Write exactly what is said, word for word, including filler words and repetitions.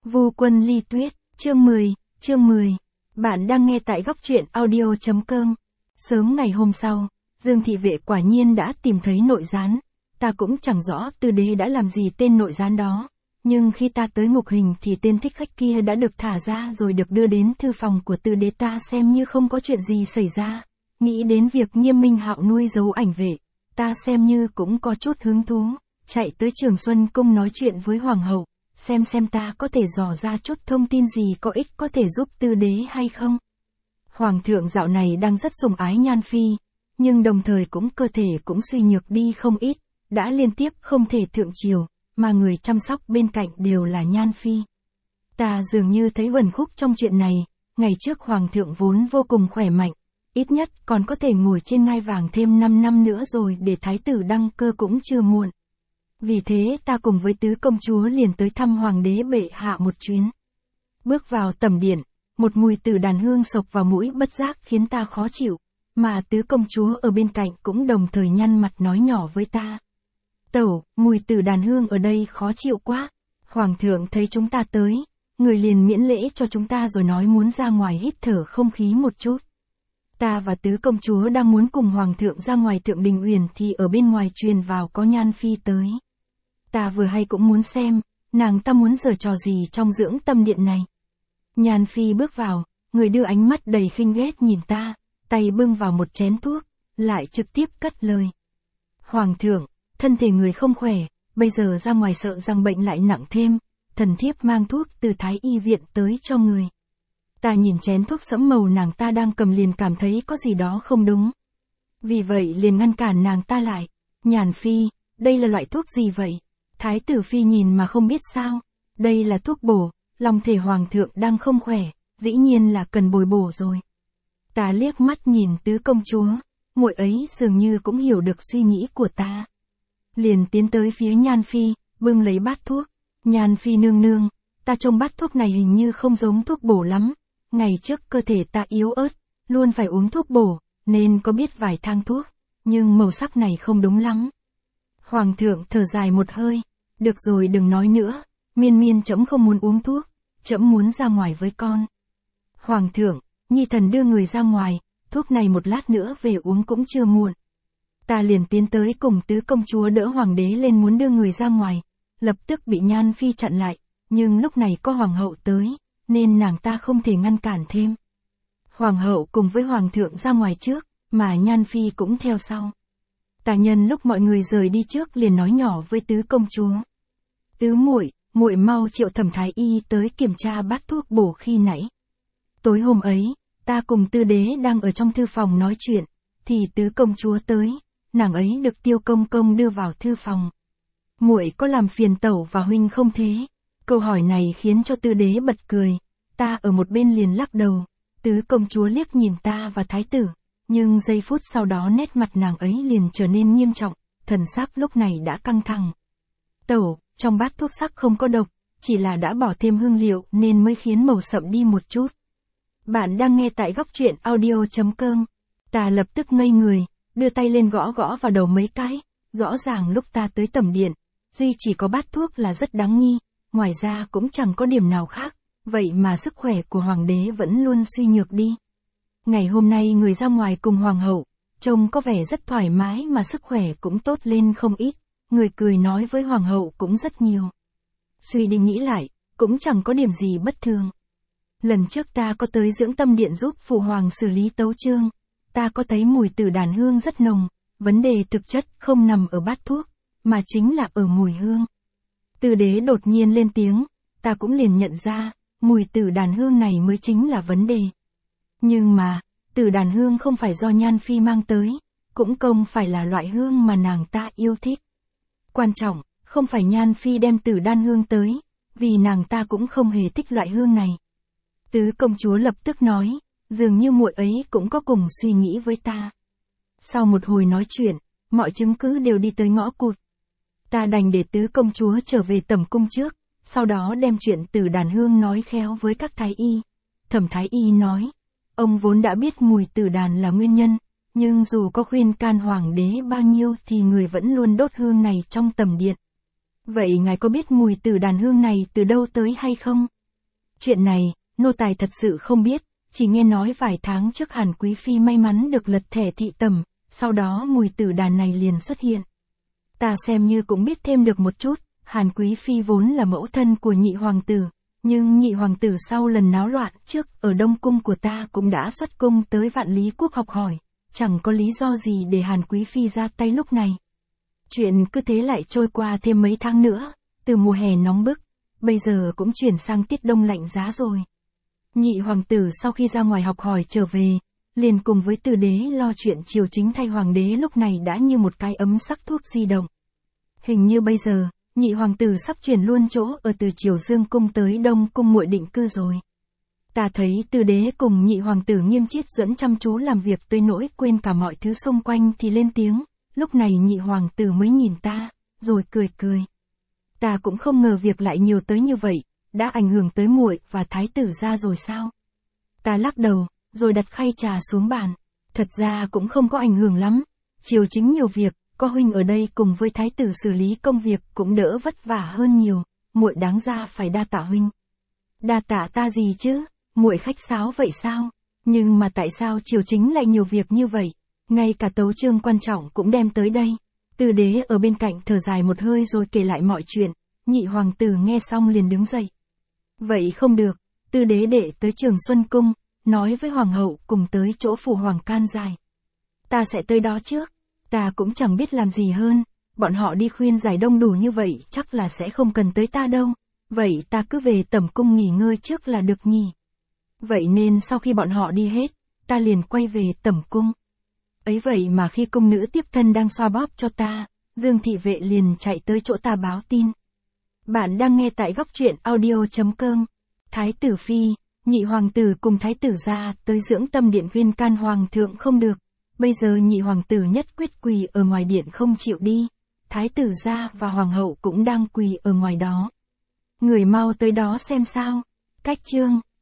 Vu Quân Ly Tuyết, chương mười, chương mười. Bạn đang nghe tại góc truyện audio chấm com. Sớm ngày hôm sau, Dương thị vệ quả nhiên đã tìm thấy nội gián. Ta cũng chẳng rõ Tư Đế đã làm gì tên nội gián đó. Nhưng khi ta tới ngục hình thì tên thích khách kia đã được thả ra rồi được đưa đến thư phòng của Tư Đế, ta xem như không có chuyện gì xảy ra. Nghĩ đến việc Nghiêm Minh Hạo nuôi giấu ảnh vệ, ta xem như cũng có chút hứng thú, chạy tới Trường Xuân Cung nói chuyện với Hoàng hậu, xem xem ta có thể dò ra chút thông tin gì có ích có thể giúp Tư Đế hay không. Hoàng thượng dạo này đang rất sủng ái Nhan Phi, nhưng đồng thời cũng cơ thể cũng suy nhược đi không ít, đã liên tiếp không thể thượng triều, mà người chăm sóc bên cạnh đều là Nhan Phi. Ta dường như thấy uẩn khúc trong chuyện này, ngày trước Hoàng thượng vốn vô cùng khỏe mạnh, ít nhất còn có thể ngồi trên ngai vàng thêm năm năm nữa rồi để thái tử đăng cơ cũng chưa muộn. Vì thế ta cùng với tứ công chúa liền tới thăm Hoàng đế bệ hạ một chuyến. Bước vào tẩm điện, một mùi tử đàn hương sộc vào mũi bất giác khiến ta khó chịu, mà tứ công chúa ở bên cạnh cũng đồng thời nhăn mặt nói nhỏ với ta. Tẩu, mùi tử đàn hương ở đây khó chịu quá. Hoàng thượng thấy chúng ta tới, người liền miễn lễ cho chúng ta rồi nói muốn ra ngoài hít thở không khí một chút. Ta và tứ công chúa đang muốn cùng Hoàng thượng ra ngoài Thượng Đình Uyển thì ở bên ngoài truyền vào có Nhan Phi tới. Ta vừa hay cũng muốn xem, nàng ta muốn giở trò gì trong dưỡng tâm điện này. Nhan Phi bước vào, người đưa ánh mắt đầy khinh ghét nhìn ta, tay bưng vào một chén thuốc, lại trực tiếp cất lời. Hoàng thượng, thân thể người không khỏe, bây giờ ra ngoài sợ rằng bệnh lại nặng thêm, thần thiếp mang thuốc từ Thái y viện tới cho người. Ta nhìn chén thuốc sẫm màu nàng ta đang cầm liền cảm thấy có gì đó không đúng. Vì vậy liền ngăn cản nàng ta lại. Nhàn Phi, đây là loại thuốc gì vậy? Thái tử Phi nhìn mà không biết sao. Đây là thuốc bổ, lòng thể Hoàng thượng đang không khỏe, dĩ nhiên là cần bồi bổ rồi. Ta liếc mắt nhìn tứ công chúa, muội ấy dường như cũng hiểu được suy nghĩ của ta. Liền tiến tới phía Nhan Phi, bưng lấy bát thuốc. Nhan Phi nương nương, ta trông bát thuốc này hình như không giống thuốc bổ lắm. Ngày trước cơ thể ta yếu ớt, luôn phải uống thuốc bổ, nên có biết vài thang thuốc, nhưng màu sắc này không đúng lắm. Hoàng thượng thở dài một hơi, được rồi đừng nói nữa, miên miên trẫm không muốn uống thuốc, trẫm muốn ra ngoài với con. Hoàng thượng, nhi thần đưa người ra ngoài, thuốc này một lát nữa về uống cũng chưa muộn. Ta liền tiến tới cùng tứ công chúa đỡ Hoàng đế lên muốn đưa người ra ngoài, lập tức bị Nhan Phi chặn lại, nhưng lúc này có Hoàng hậu tới, nên nàng ta không thể ngăn cản thêm. Hoàng hậu cùng với Hoàng thượng ra ngoài trước, mà Nhan Phi cũng theo sau. Ta nhân lúc mọi người rời đi trước liền nói nhỏ với tứ công chúa. Tứ muội, muội mau triệu Thẩm thái y tới kiểm tra bát thuốc bổ khi nãy. Tối hôm ấy, ta cùng Tư Đế đang ở trong thư phòng nói chuyện, thì tứ công chúa tới, nàng ấy được Tiêu công công đưa vào thư phòng. Muội có làm phiền tẩu và huynh không thế? Câu hỏi này khiến cho Tư Đế bật cười, ta ở một bên liền lắc đầu, tứ công chúa liếc nhìn ta và thái tử, nhưng giây phút sau đó nét mặt nàng ấy liền trở nên nghiêm trọng, thần sắc lúc này đã căng thẳng. Tẩu, trong bát thuốc sắc không có độc, chỉ là đã bỏ thêm hương liệu nên mới khiến màu sậm đi một chút. Bạn đang nghe tại góc truyện audio chấm com. Ta lập tức ngây người, đưa tay lên gõ gõ vào đầu mấy cái, rõ ràng lúc ta tới tẩm điện, duy chỉ có bát thuốc là rất đáng nghi. Ngoài ra cũng chẳng có điểm nào khác, vậy mà sức khỏe của Hoàng đế vẫn luôn suy nhược đi. Ngày hôm nay người ra ngoài cùng Hoàng hậu, trông có vẻ rất thoải mái mà sức khỏe cũng tốt lên không ít, người cười nói với Hoàng hậu cũng rất nhiều. Suy đi nghĩ lại, cũng chẳng có điểm gì bất thường. Lần trước ta có tới dưỡng tâm điện giúp Phụ Hoàng xử lý tấu chương, ta có thấy mùi tử đàn hương rất nồng, vấn đề thực chất không nằm ở bát thuốc, mà chính là ở mùi hương. Tư Đế đột nhiên lên tiếng, ta cũng liền nhận ra, mùi tử đàn hương này mới chính là vấn đề. Nhưng mà, tử đàn hương không phải do Nhan Phi mang tới, cũng không phải là loại hương mà nàng ta yêu thích. Quan trọng, không phải Nhan Phi đem tử đan hương tới, vì nàng ta cũng không hề thích loại hương này. Tứ công chúa lập tức nói, dường như muội ấy cũng có cùng suy nghĩ với ta. Sau một hồi nói chuyện, mọi chứng cứ đều đi tới ngõ cụt. Ta đành để tứ công chúa trở về tẩm cung trước, sau đó đem chuyện tử đàn hương nói khéo với các thái y. Thẩm thái y nói, ông vốn đã biết mùi tử đàn là nguyên nhân, nhưng dù có khuyên can Hoàng đế bao nhiêu thì người vẫn luôn đốt hương này trong tẩm điện. Vậy ngài có biết mùi tử đàn hương này từ đâu tới hay không? Chuyện này, nô tài thật sự không biết, chỉ nghe nói vài tháng trước Hàn Quý Phi may mắn được lật thẻ thị tẩm, sau đó mùi tử đàn này liền xuất hiện. Ta xem như cũng biết thêm được một chút, Hàn Quý Phi vốn là mẫu thân của nhị hoàng tử, nhưng nhị hoàng tử sau lần náo loạn trước ở Đông Cung của ta cũng đã xuất cung tới Vạn Lý Quốc học hỏi, chẳng có lý do gì để Hàn Quý Phi ra tay lúc này. Chuyện cứ thế lại trôi qua thêm mấy tháng nữa, từ mùa hè nóng bức, bây giờ cũng chuyển sang tiết đông lạnh giá rồi. Nhị hoàng tử sau khi ra ngoài học hỏi trở về, liền cùng với Từ đế lo chuyện triều chính thay hoàng đế lúc này đã như một cái ấm sắc thuốc di động. Hình như bây giờ, nhị hoàng tử sắp chuyển luôn chỗ ở từ Triều Dương cung tới Đông cung muội định cư rồi. Ta thấy Từ đế cùng nhị hoàng tử Nghiêm Chiết Duẫn chăm chú làm việc tới nỗi quên cả mọi thứ xung quanh thì lên tiếng, lúc này nhị hoàng tử mới nhìn ta, rồi cười cười. Ta cũng không ngờ việc lại nhiều tới như vậy, đã ảnh hưởng tới muội và thái tử gia rồi sao? Ta lắc đầu, rồi đặt khay trà xuống bàn. Thật ra cũng không có ảnh hưởng lắm. Triều chính nhiều việc, có huynh ở đây cùng với thái tử xử lý công việc cũng đỡ vất vả hơn nhiều, muội đáng ra phải đa tạ huynh. Đa tạ ta gì chứ, muội khách sáo vậy sao? Nhưng mà tại sao triều chính lại nhiều việc như vậy? Ngay cả tấu chương quan trọng cũng đem tới đây. Từ đế ở bên cạnh thở dài một hơi rồi kể lại mọi chuyện, nhị hoàng tử nghe xong liền đứng dậy. Vậy không được, Từ đế đệ tới Trường Xuân Cung, nói với hoàng hậu cùng tới chỗ phủ hoàng can giải. Ta sẽ tới đó trước, ta cũng chẳng biết làm gì hơn, bọn họ đi khuyên giải đông đủ như vậy chắc là sẽ không cần tới ta đâu, vậy ta cứ về tẩm cung nghỉ ngơi trước là được nhỉ. Vậy nên sau khi bọn họ đi hết, ta liền quay về tẩm cung. Ấy vậy mà khi cung nữ tiếp thân đang xoa bóp cho ta, Dương thị vệ liền chạy tới chỗ ta báo tin. Bạn đang nghe tại góc truyện audio chấm com. Thái tử phi, nhị hoàng tử cùng thái tử gia tới dưỡng tâm điện khuyên can hoàng thượng không được. Bây giờ nhị hoàng tử nhất quyết quỳ ở ngoài điện không chịu đi. Thái tử gia và hoàng hậu cũng đang quỳ ở ngoài đó. Người mau tới đó xem sao. Cách chương